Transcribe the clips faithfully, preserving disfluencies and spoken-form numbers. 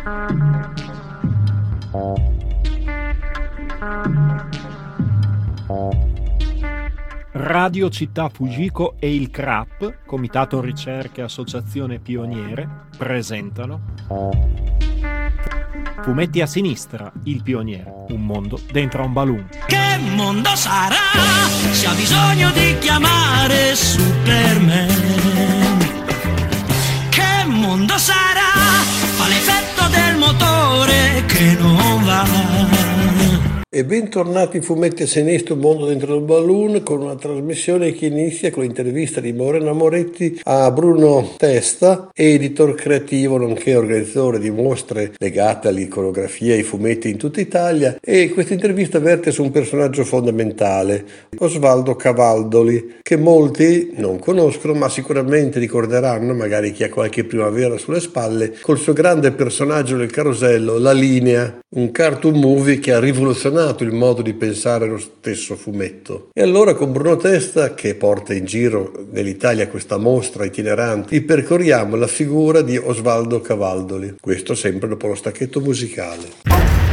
Radio Città Fujiko e il C R A P, Comitato Ricerche Associazione Pioniere, presentano Fumetti a sinistra, il pioniere, un mondo dentro un balloon. Che mondo sarà se ha bisogno di chiamare Superman? Che mondo sarà? Fa l'effetto del motore che non va. E bentornati in Fumetti a sinistra, un mondo dentro il balloon, con una trasmissione che inizia con l'intervista di Morena Moretti a Bruno Testa, editor creativo nonché organizzatore di mostre legate all'iconografia e ai fumetti in tutta Italia, e questa intervista verte su un personaggio fondamentale, Osvaldo Cavaldoli, che molti non conoscono ma sicuramente ricorderanno, magari chi ha qualche primavera sulle spalle, col suo grande personaggio del carosello, La Linea, un cartoon movie che ha rivoluzionato il modo di pensare lo stesso fumetto. E allora con Bruno Testa, che porta in giro nell'Italia questa mostra itinerante, ripercorriamo la figura di Osvaldo Cavaldoli. Questo sempre dopo lo stacchetto musicale.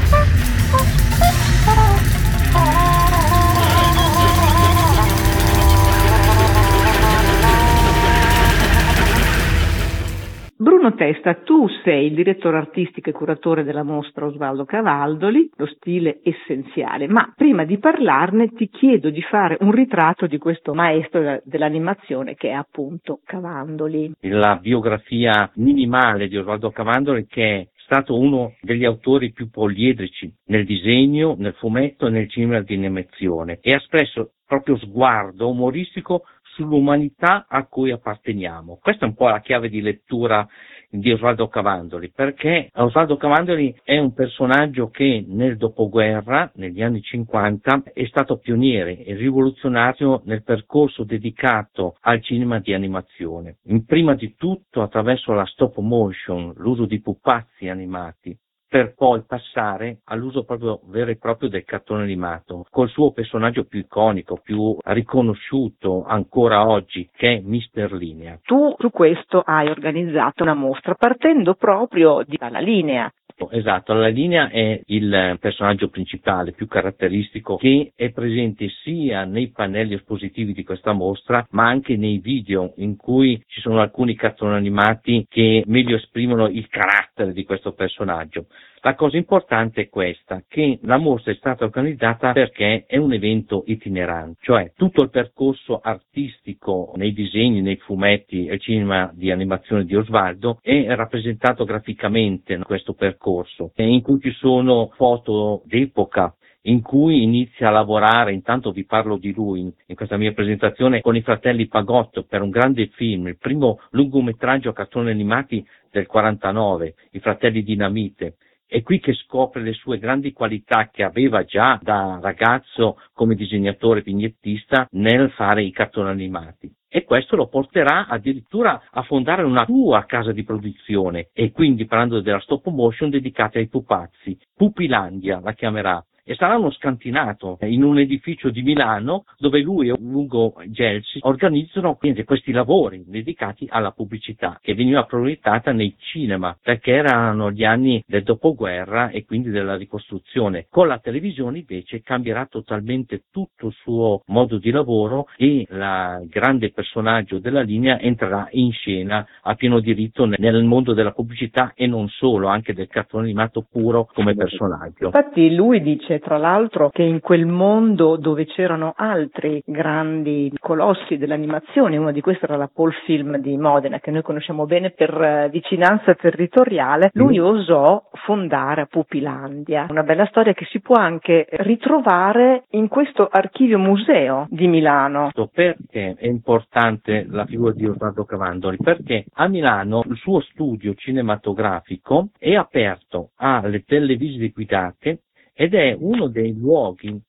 Bruno Testa, tu sei il direttore artistico e curatore della mostra Osvaldo Cavaldoli, lo stile essenziale, ma prima di parlarne ti chiedo di fare un ritratto di questo maestro dell'animazione che è appunto Cavandoli. La biografia minimale di Osvaldo Cavandoli, che è stato uno degli autori più poliedrici nel disegno, nel fumetto e nel cinema di animazione, e ha espresso proprio sguardo umoristico sull'umanità a cui apparteniamo. Questa è un po' la chiave di lettura di Osvaldo Cavandoli, perché Osvaldo Cavandoli è un personaggio che nel dopoguerra, negli anni cinquanta, è stato pioniere e rivoluzionario nel percorso dedicato al cinema di animazione. Prima di tutto attraverso la stop motion, l'uso di pupazzi animati, per poi passare all'uso proprio vero e proprio del cartone animato, col suo personaggio più iconico, più riconosciuto ancora oggi, che è mister Linea. Tu su questo hai organizzato una mostra partendo proprio dalla Linea. Esatto, La Linea è il personaggio principale, più caratteristico, che è presente sia nei pannelli espositivi di questa mostra, ma anche nei video in cui ci sono alcuni cartoni animati che meglio esprimono il carattere di questo personaggio. La cosa importante è questa, che la mostra è stata organizzata perché è un evento itinerante, cioè tutto il percorso artistico nei disegni, nei fumetti e cinema di animazione di Osvaldo è rappresentato graficamente in questo percorso, in cui ci sono foto d'epoca, in cui inizia a lavorare, intanto vi parlo di lui in, in questa mia presentazione, con i fratelli Pagotto per un grande film, il primo lungometraggio a cartoni animati del quarantanove, i fratelli Dinamite. È qui che scopre le sue grandi qualità che aveva già da ragazzo come disegnatore vignettista nel fare i cartoni animati. E questo lo porterà addirittura a fondare una sua casa di produzione, e quindi, parlando della stop motion, dedicata ai pupazzi. Pupilandia la chiamerà. E sarà uno scantinato in un edificio di Milano dove lui e Ugo Gelsi organizzano quindi questi lavori dedicati alla pubblicità, che veniva proiettata nei cinema perché erano gli anni del dopoguerra e quindi della ricostruzione. Con la televisione invece cambierà totalmente tutto il suo modo di lavoro e il grande personaggio della Linea entrerà in scena a pieno diritto nel mondo della pubblicità e non solo, anche del cartone animato puro come personaggio. Infatti lui dice tra l'altro che in quel mondo dove c'erano altri grandi colossi dell'animazione, uno di questi era la Paul Film di Modena, che noi conosciamo bene per vicinanza territoriale, lui mm. osò fondare Pupilandia, una bella storia che si può anche ritrovare in questo archivio museo di Milano. Perché è importante la figura di Osvaldo Cavandoli? Perché a Milano il suo studio cinematografico è aperto alle televisite guidate ed è uno dei luoghi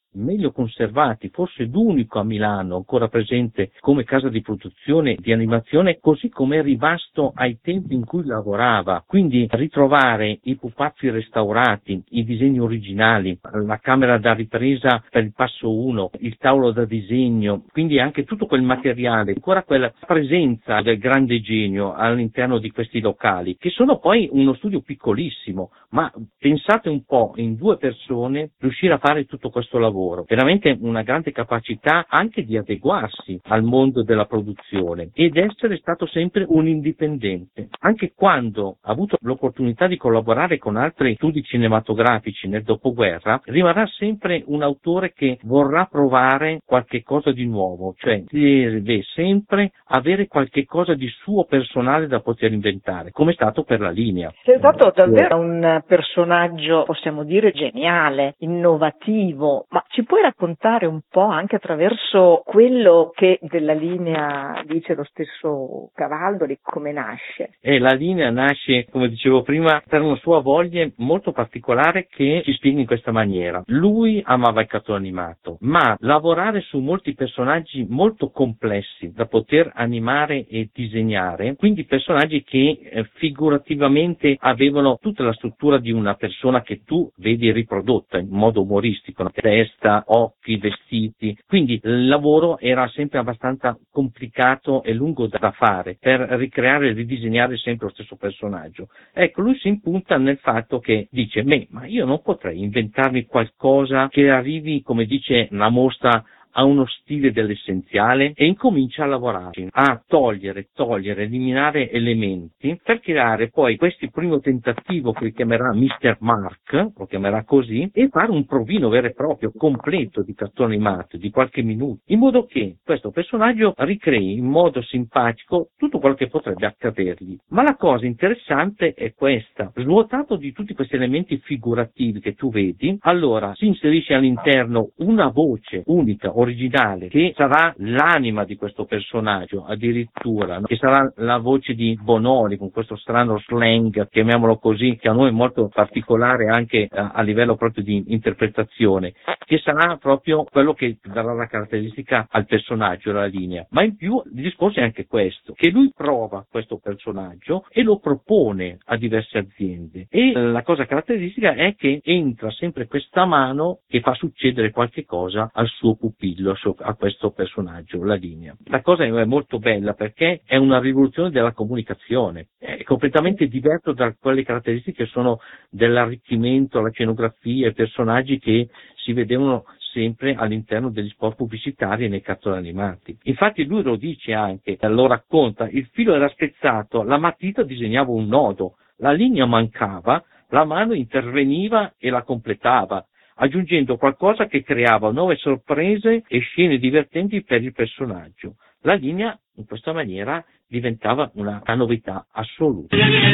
meglio conservati, forse l'unico a Milano ancora presente come casa di produzione di animazione, così come è rimasto ai tempi in cui lavorava. Quindi ritrovare i pupazzi restaurati, i disegni originali, la camera da ripresa per il passo uno, il tavolo da disegno, quindi anche tutto quel materiale, ancora quella presenza del grande genio all'interno di questi locali, che sono poi uno studio piccolissimo, ma pensate un po', in due persone riuscire a fare tutto questo lavoro, veramente una grande capacità anche di adeguarsi al mondo della produzione ed essere stato sempre un indipendente. Anche quando ha avuto l'opportunità di collaborare con altri studi cinematografici nel dopoguerra, rimarrà sempre un autore che vorrà provare qualche cosa di nuovo, cioè deve sempre avere qualche cosa di suo personale da poter inventare, come è stato per la linea. Sei stato davvero un personaggio, possiamo dire, geniale, innovativo, ma ci puoi raccontare un po' anche attraverso quello che della linea dice lo stesso Cavaldoli, come nasce? E la linea nasce, come dicevo prima, per una sua voglia molto particolare che ci spiega in questa maniera. Lui amava il cartone animato, ma lavorare su molti personaggi molto complessi da poter animare e disegnare, quindi personaggi che eh, figurativamente avevano tutta la struttura di una persona che tu vedi riprodotta in modo umoristico, testa, occhi, vestiti, quindi il lavoro era sempre abbastanza complicato e lungo da fare per ricreare e ridisegnare sempre lo stesso personaggio. Ecco, lui si impunta nel fatto che dice, beh, ma io non potrei inventarmi qualcosa che arrivi, come dice la mostra, a uno stile dell'essenziale, e incomincia a lavorarci, a togliere, togliere, eliminare elementi per creare poi questo primo tentativo che chiamerà mister Mark, lo chiamerà così, e fare un provino vero e proprio, completo di cartone animato, di qualche minuto, in modo che questo personaggio ricrei in modo simpatico tutto quello che potrebbe accadergli. Ma la cosa interessante è questa: svuotato di tutti questi elementi figurativi che tu vedi, allora si inserisce all'interno una voce unica, originale, che sarà l'anima di questo personaggio, addirittura, no? Che sarà la voce di Bonoli, con questo strano slang, chiamiamolo così, che a noi è molto particolare anche a, a livello proprio di interpretazione, che sarà proprio quello che darà la caratteristica al personaggio, alla linea. Ma in più il discorso è anche questo, che lui prova questo personaggio e lo propone a diverse aziende, e la cosa caratteristica è che entra sempre questa mano che fa succedere qualche cosa al suo pupillo, a questo personaggio, la linea. La cosa è molto bella perché è una rivoluzione della comunicazione, è completamente diverso da quelle caratteristiche che sono dell'arricchimento, la scenografia, i personaggi che si vedevano sempre all'interno degli spot pubblicitari e nei cartoni animati. Infatti lui lo dice anche, lo racconta, il filo era spezzato, la matita disegnava un nodo, la linea mancava, la mano interveniva e la completava, aggiungendo qualcosa che creava nuove sorprese e scene divertenti per il personaggio. La linea, in questa maniera, diventava una novità assoluta.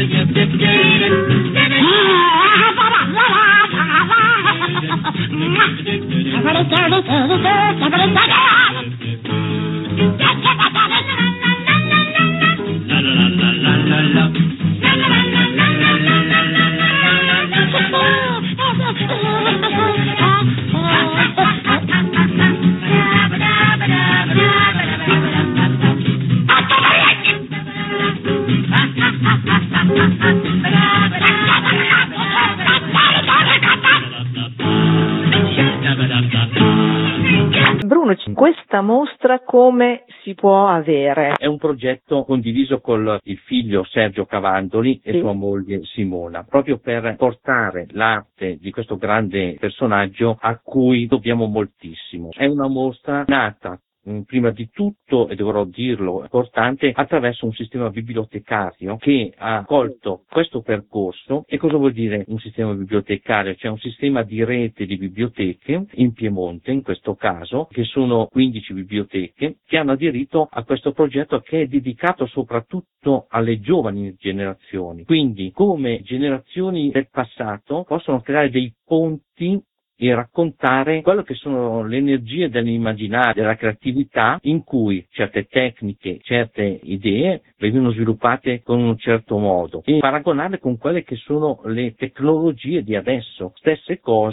Bruno, questa mostra come si può avere? È un progetto condiviso con il figlio Sergio Cavandoli e sì. sua moglie Simona, proprio per portare l'arte di questo grande personaggio a cui dobbiamo moltissimo. È una mostra nata prima di tutto, e dovrò dirlo, importante, attraverso un sistema bibliotecario che ha colto questo percorso. E cosa vuol dire un sistema bibliotecario? Cioè un sistema di rete di biblioteche in Piemonte, in questo caso, che sono quindici biblioteche che hanno aderito a questo progetto, che è dedicato soprattutto alle giovani generazioni. Quindi, come generazioni del passato possono creare dei ponti e raccontare quello che sono le energie dell'immaginario, della creatività, in cui certe tecniche, certe idee vengono sviluppate con un certo modo, e paragonarle con quelle che sono le tecnologie di adesso, stesse cose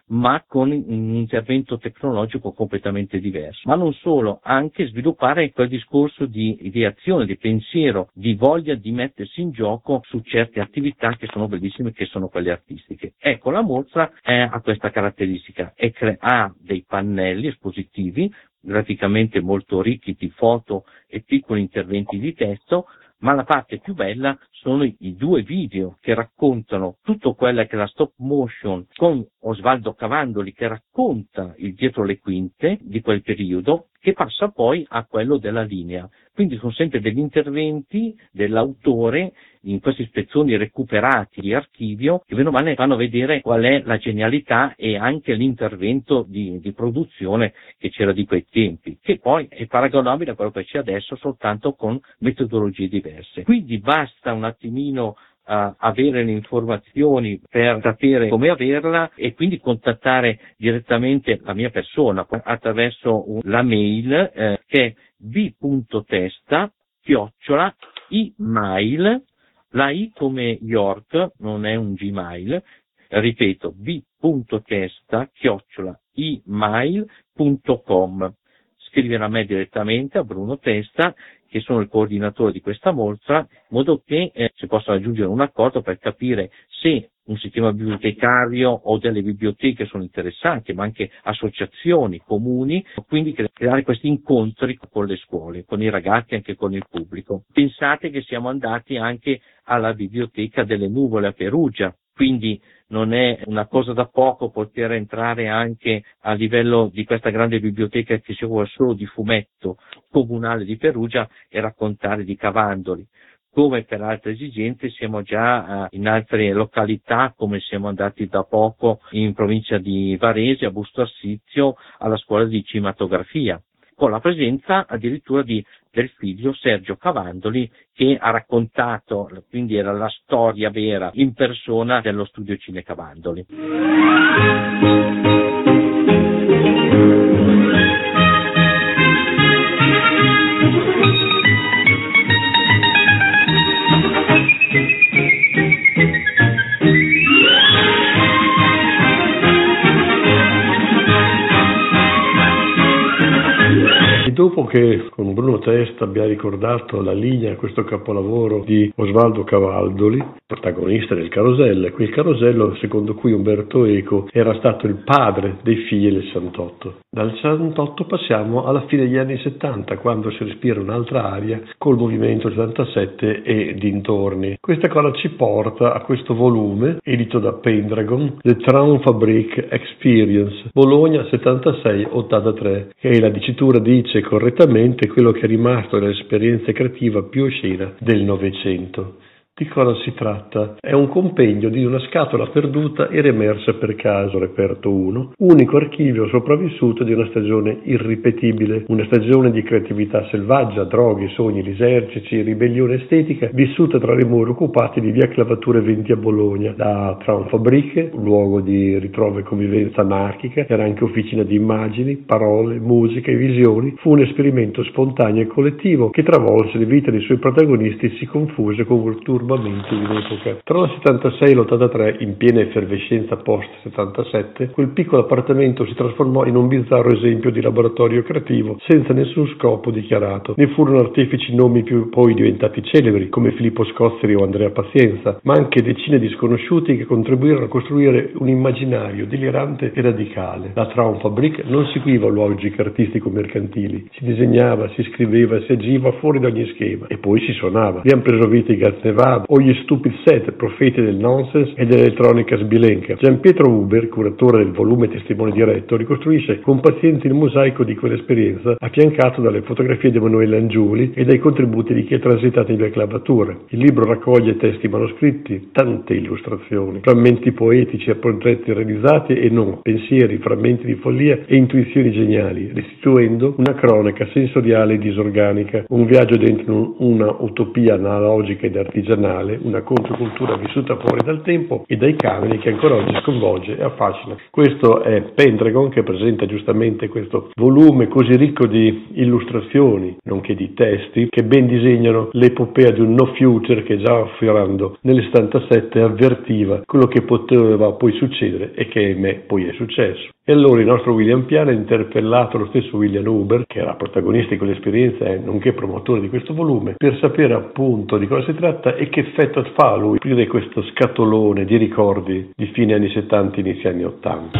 ma con un intervento tecnologico completamente diverso. Ma non solo, anche sviluppare quel discorso di ideazione, di pensiero, di voglia di mettersi in gioco su certe attività che sono bellissime, che sono quelle artistiche. Ecco, la mostra è, ha questa caratteristica, è cre- ha dei pannelli espositivi graficamente molto ricchi di foto e piccoli interventi di testo, ma la parte più bella sono i, i due video che raccontano tutto quello che è la stop motion con Osvaldo Cavandoli, che racconta il dietro le quinte di quel periodo, che passa poi a quello della linea. Quindi sono sempre degli interventi dell'autore in questi spezzoni recuperati di archivio che bene o male fanno vedere qual è la genialità e anche l'intervento di, di produzione che c'era di quei tempi, che poi è paragonabile a quello che c'è adesso, soltanto con metodologie diverse. Quindi basta un attimino Uh, avere le informazioni per sapere come averla e quindi contattare direttamente la mia persona attraverso un, la mail eh, che è b.testa chiocciola email, la i come York, non è un Gmail, ripeto, b.testa chiocciola email punto com. Scrivere a me direttamente, a Bruno Testa, che sono il coordinatore di questa mostra, in modo che eh, si possa raggiungere un accordo per capire se un sistema bibliotecario o delle biblioteche sono interessanti, ma anche associazioni, comuni, quindi creare questi incontri con le scuole, con i ragazzi e anche con il pubblico. Pensate che siamo andati anche alla biblioteca delle Nuvole a Perugia, quindi non è una cosa da poco poter entrare anche a livello di questa grande biblioteca che si occupa solo di fumetto comunale di Perugia e raccontare di Cavandoli. Come per altre esigenze siamo già in altre località, come siamo andati da poco in provincia di Varese, a Busto Arsizio, alla scuola di cinematografia, con la presenza addirittura di, del figlio Sergio Cavandoli, che ha raccontato, quindi era la storia vera in persona dello studio Cine Cavandoli. Dopo che con Bruno Testa abbia ricordato la linea, questo capolavoro di Osvaldo Cavandoli, protagonista del Carosello, quel Carosello secondo cui Umberto Eco era stato il padre dei figli del sessantotto. Dal sessantotto passiamo alla fine degli anni settanta, quando si respira un'altra aria col movimento settantasette e dintorni. Questa cosa ci porta a questo volume, edito da Pendragon, The Traumfabrik Experience, Bologna settantasei ottantatré, che la dicitura dice correttamente quello che è rimasto dell'esperienza creativa più oscena del Novecento. Di cosa si tratta? È un compendio di una scatola perduta e riemersa per caso, reperto uno, unico archivio sopravvissuto di una stagione irripetibile, una stagione di creatività selvaggia, droghe, sogni lisergici, ribellione estetica, vissuta tra i muri occupati di via Clavature venti a Bologna. Da Traumfabrik, luogo di ritrovo e convivenza anarchica, era anche officina di immagini, parole, musica e visioni, fu un esperimento spontaneo e collettivo che travolse le vite dei suoi protagonisti e si confuse con il turbamento di un'epoca. Tra il settantasei e l'ottantatré, in piena effervescenza post settantasette, quel piccolo appartamento si trasformò in un bizzarro esempio di laboratorio creativo senza nessun scopo dichiarato. Ne furono artefici nomi più poi diventati celebri come Filippo Scozzeri o Andrea Pazienza, ma anche decine di sconosciuti che contribuirono a costruire un immaginario delirante e radicale. La Traumfabrik non seguiva logiche artistico-mercantili, si disegnava, si scriveva e si agiva fuori da ogni schema e poi si suonava. Vi hanno preso vita i Gaz Nevada o gli Stupid Set, profeti del nonsense e dell'elettronica sbilenca. Gian Pietro Huber, curatore del volume Testimone Diretto, ricostruisce con pazienza il mosaico di quell'esperienza, affiancato dalle fotografie di Emanuele Angiuli e dai contributi di chi è transitato in via Clavature. Il libro raccoglie testi manoscritti, tante illustrazioni, frammenti poetici a portretti realizzati e non, pensieri, frammenti di follia e intuizioni geniali, restituendo una cronaca sensoriale e disorganica, un viaggio dentro una utopia analogica ed artigianale banale, una controcultura vissuta fuori dal tempo e dai canoni che ancora oggi sconvolge e affascina. Questo è Pendragon, che presenta giustamente questo volume così ricco di illustrazioni, nonché di testi, che ben disegnano l'epopea di un no future che già Ferrando nel settantasette avvertiva quello che poteva poi succedere e che ahimè poi è successo. E allora il nostro William Piana ha interpellato lo stesso William Huber, che era protagonista con l'esperienza e nonché promotore di questo volume, per sapere appunto di cosa si tratta e che effetto fa lui aprire questo scatolone di ricordi di fine anni settanta, inizio anni ottanta.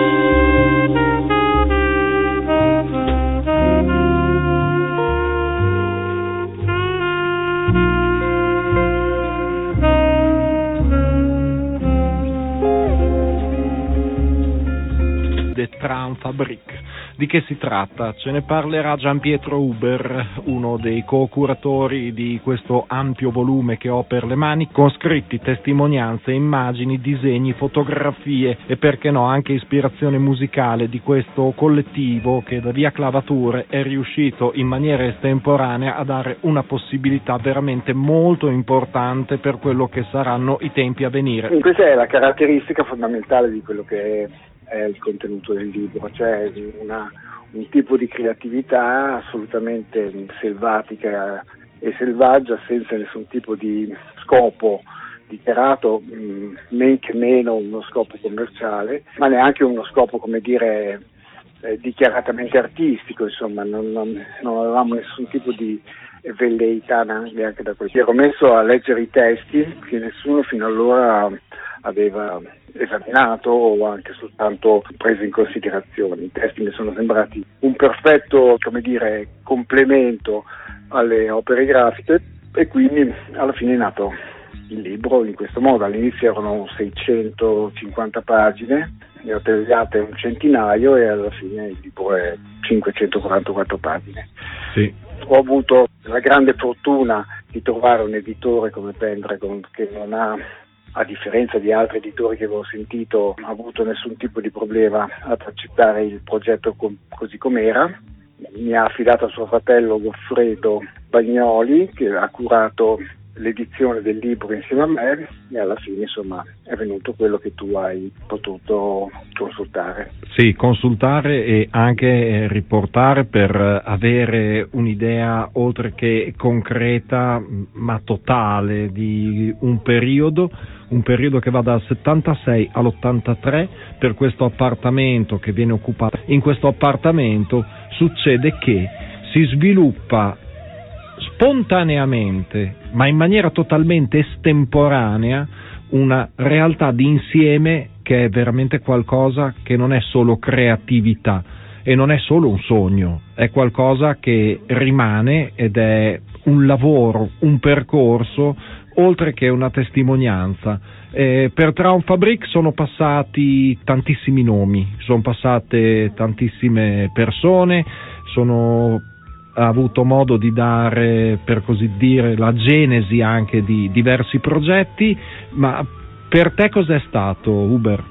Traumfabrik. Di che si tratta? Ce ne parlerà Gian Pietro Huber, uno dei co-curatori di questo ampio volume che ho per le mani, con scritti, testimonianze, immagini, disegni, fotografie e perché no anche ispirazione musicale di questo collettivo che da Via Clavature è riuscito in maniera estemporanea a dare una possibilità veramente molto importante per quello che saranno i tempi a venire. Questa è la caratteristica fondamentale di quello che è è il contenuto del libro, cioè una, un tipo di creatività assolutamente selvatica e selvaggia, senza nessun tipo di scopo dichiarato, men che meno uno scopo commerciale, ma neanche uno scopo, come dire, eh, dichiaratamente artistico, insomma, non, non, non avevamo nessun tipo di velleità neanche da questo. Mi ero messo a leggere i testi che nessuno fino allora aveva esaminato o anche soltanto preso in considerazione. I testi mi sono sembrati un perfetto, come dire, complemento alle opere grafiche e quindi alla fine è nato il libro in questo modo. All'inizio erano seicentocinquanta pagine, ne ho tagliate un centinaio e alla fine il libro è cinquecentoquarantaquattro pagine. Sì. Ho avuto la grande fortuna di trovare un editore come Pendragon che non ha, a differenza di altri editori che avevo sentito, ha avuto nessun tipo di problema ad accettare il progetto com- così com'era. Mi ha affidato a suo fratello Goffredo Bagnoli, che ha curato l'edizione del libro insieme a me, e alla fine insomma è venuto quello che tu hai potuto consultare. Sì, consultare e anche riportare per avere un'idea oltre che concreta ma totale di un periodo, un periodo che va dal settantasei all'ottantatré. Per questo appartamento che viene occupato, in questo appartamento succede che si sviluppa spontaneamente, ma in maniera totalmente estemporanea, una realtà di insieme che è veramente qualcosa che non è solo creatività e non è solo un sogno, è qualcosa che rimane ed è un lavoro, un percorso, oltre che una testimonianza. Eh, per Traumfabrik sono passati tantissimi nomi, sono passate tantissime persone, sono ha avuto modo di dare, per così dire, la genesi anche di diversi progetti, ma per te cos'è stato, Huber?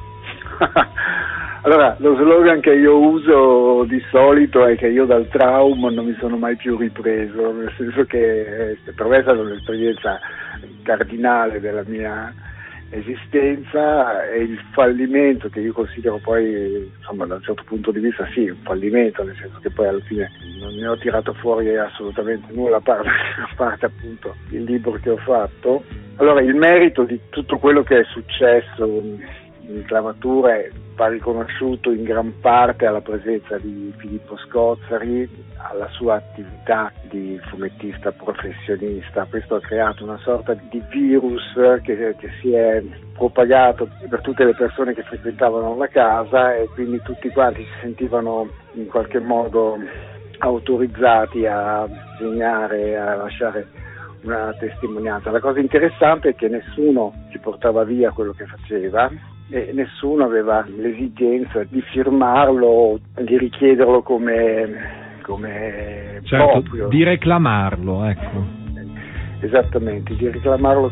Allora, lo slogan che io uso di solito è che io dal trauma non mi sono mai più ripreso, nel senso che per me è stata un'esperienza cardinale della mia esistenza e il fallimento, che io considero poi, insomma, da un certo punto di vista sì, un fallimento, nel senso che poi alla fine non ne ho tirato fuori assolutamente nulla a parte, a parte appunto il libro che ho fatto. Allora, il merito di tutto quello che è successo in Clavature va riconosciuto in gran parte alla presenza di Filippo Scozzari, alla sua attività di fumettista professionista. Questo ha creato una sorta di virus che, che si è propagato per tutte le persone che frequentavano la casa e quindi tutti quanti si sentivano in qualche modo autorizzati a disegnare, a lasciare una testimonianza. La cosa interessante è che nessuno si portava via quello che faceva e nessuno aveva l'esigenza di firmarlo, di richiederlo come, come certo, proprio. Di reclamarlo, ecco. Esattamente, di reclamarlo.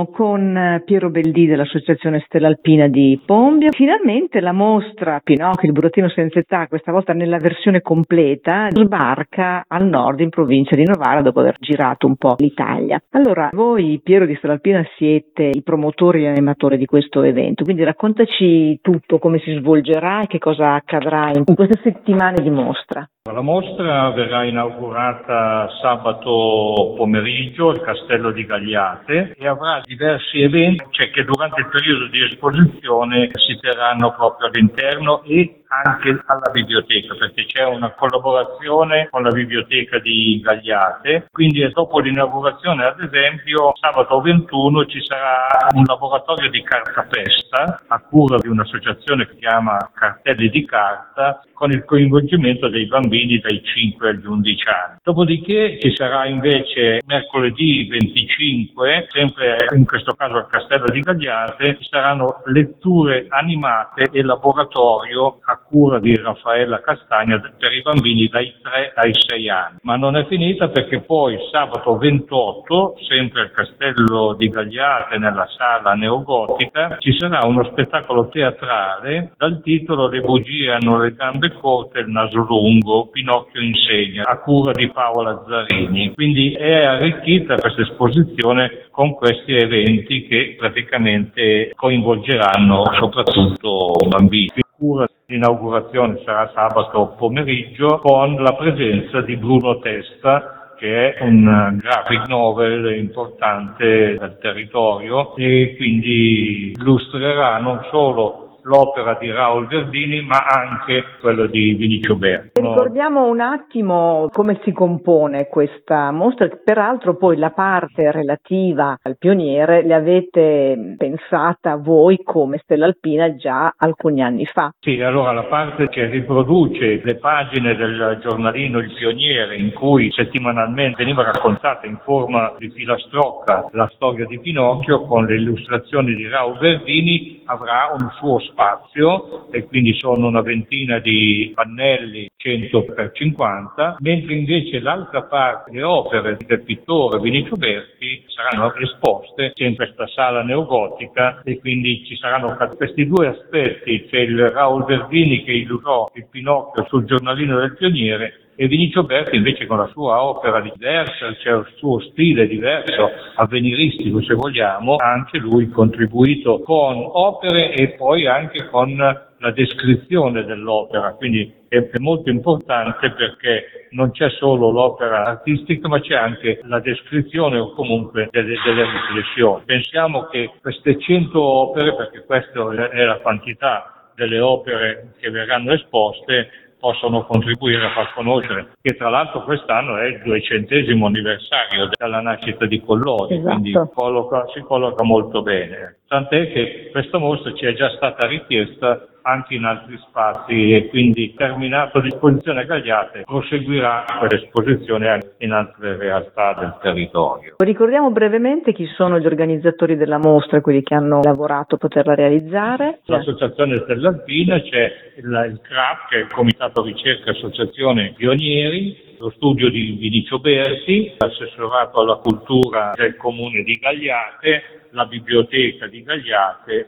Siamo con Piero Beldì dell'Associazione Stella Alpina di Pombio. Finalmente la mostra Pinocchio, il burattino senza età, questa volta nella versione completa, sbarca al nord in provincia di Novara dopo aver girato un po' l'Italia. Allora, voi Piero di Stella Alpina siete i promotori e animatori di questo evento, quindi raccontaci tutto, come si svolgerà e che cosa accadrà in queste settimane di mostra. La mostra verrà inaugurata sabato pomeriggio al Castello di Gagliate e avrà diversi eventi cioè, che durante il periodo di esposizione si terranno proprio all'interno e anche alla biblioteca, perché c'è una collaborazione con la biblioteca di Gagliate, quindi dopo l'inaugurazione ad esempio sabato ventuno ci sarà un laboratorio di cartapesta a cura di un'associazione che si chiama Cartelli di Carta con il coinvolgimento dei bambini dai cinque agli undici anni. Dopodiché ci sarà invece mercoledì venticinque, sempre in questo caso al Castello di Gagliate, ci saranno letture animate e laboratorio a cura di Raffaella Castagna per i bambini dai tre ai sei anni. Ma non è finita perché poi sabato ventotto, sempre al Castello di Gagliate nella sala neogotica, ci sarà uno spettacolo teatrale dal titolo Le bugie hanno le gambe corte, il naso lungo, Pinocchio insegna, a cura di Paola Zarini. Quindi è arricchita questa esposizione con questi eventi che praticamente coinvolgeranno soprattutto bambini. L'inaugurazione sarà sabato pomeriggio con la presenza di Bruno Testa, che è un graphic novel importante del territorio e quindi illustrerà non solo l'opera di Raul Verdini ma anche quello di Vinicio Berti. Ricordiamo un attimo come si compone questa mostra, peraltro poi la parte relativa al pioniere le avete pensata voi come Stella Alpina già alcuni anni fa. Sì, allora la parte che riproduce le pagine del giornalino Il Pioniere in cui settimanalmente veniva raccontata in forma di filastrocca la storia di Pinocchio con le illustrazioni di Raul Verdini avrà un suo spazio e quindi sono una ventina di pannelli cento per cinquanta, mentre invece l'altra parte, le opere del pittore Vinicio Berti, saranno esposte in questa sala neogotica e quindi ci saranno questi due aspetti, c'è il Raul Verdini che illustrò il Pinocchio sul giornalino del Pioniere e Vinicio Berti invece con la sua opera diversa, c'è il suo stile diverso, avveniristico se vogliamo, ha anche lui contribuito con opere e poi anche con la descrizione dell'opera, quindi è, è molto importante perché non c'è solo l'opera artistica ma c'è anche la descrizione o comunque delle, delle riflessioni. Pensiamo che queste cento opere, perché questa è la quantità delle opere che verranno esposte, possono contribuire a far conoscere, che tra l'altro quest'anno è il duecentesimo anniversario della nascita di Collodi, esatto. Quindi colloca, si colloca molto bene. Tant'è che questa mostra ci è già stata richiesta anche in altri spazi e quindi terminato l'esposizione a Gagliate proseguirà quell'esposizione anche in altre realtà del territorio. Ricordiamo brevemente chi sono gli organizzatori della mostra, quelli che hanno lavorato a poterla realizzare. L'Associazione Stella Alpina, c'è il, il C R A P che è il Comitato Ricerca Associazione Pionieri, lo studio di Vinicio Berti, l'assessorato alla cultura del comune di Gagliate, la biblioteca di Gagliate.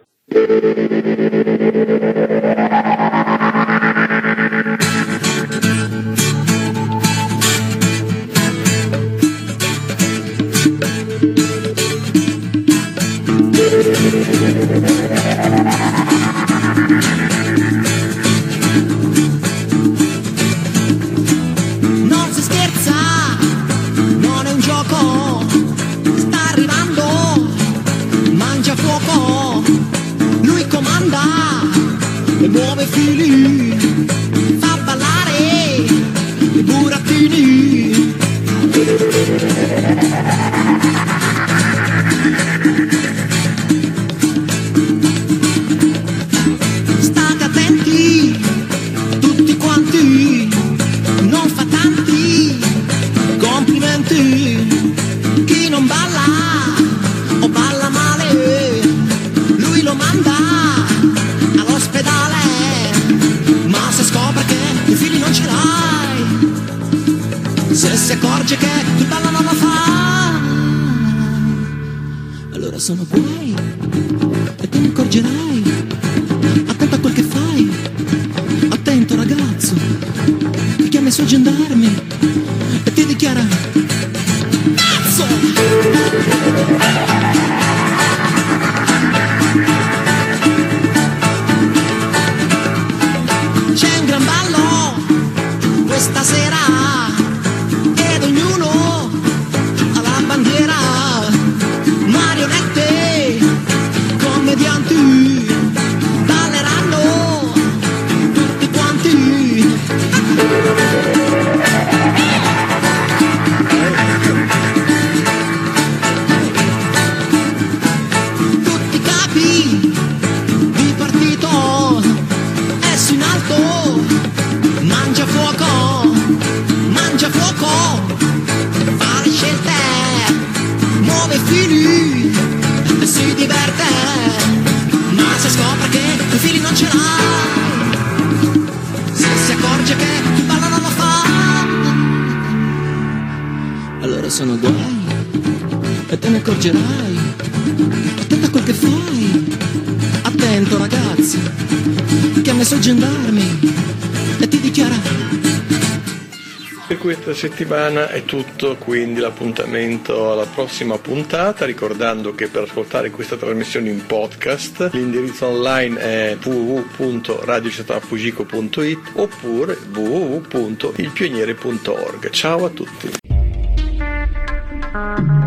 Non si scherza, non è un gioco, sta arrivando, mangia fuoco, lui comanda e muove fili, fa ballare i burattini. State attenti, tutti quanti, non fa tanti complimenti. Chi non balla o balla male, lui lo manda all'ospedale, ma se scopre sono guai e te ne accorgerai. Attento a quel che fai, attento ragazzo, che chiama i suoi gendarmi e ti dichiara cazzo! C'è un gran ballo questa sera ed ognuno ha la bandiera. Marionette, commedianti, balleranno tutti quanti. Tutti capi di partito, esso in alto, mangia fuoco, mangia fuoco, fa le scelte, muove fili e si diverte, ma se scopre che i fili non ce l'ha, se si accorge che il ballo non lo fa, allora sono guai e te ne accorgerai. Attento a quel che fai, attento ragazzi, che ha messo i gendarmi e ti dichiara. Per questa settimana è tutto, quindi l'appuntamento alla prossima puntata, ricordando che per ascoltare questa trasmissione in podcast l'indirizzo online è w w w punto radio città fugico punto it oppure w w w punto il pioniere punto org. Ciao a tutti.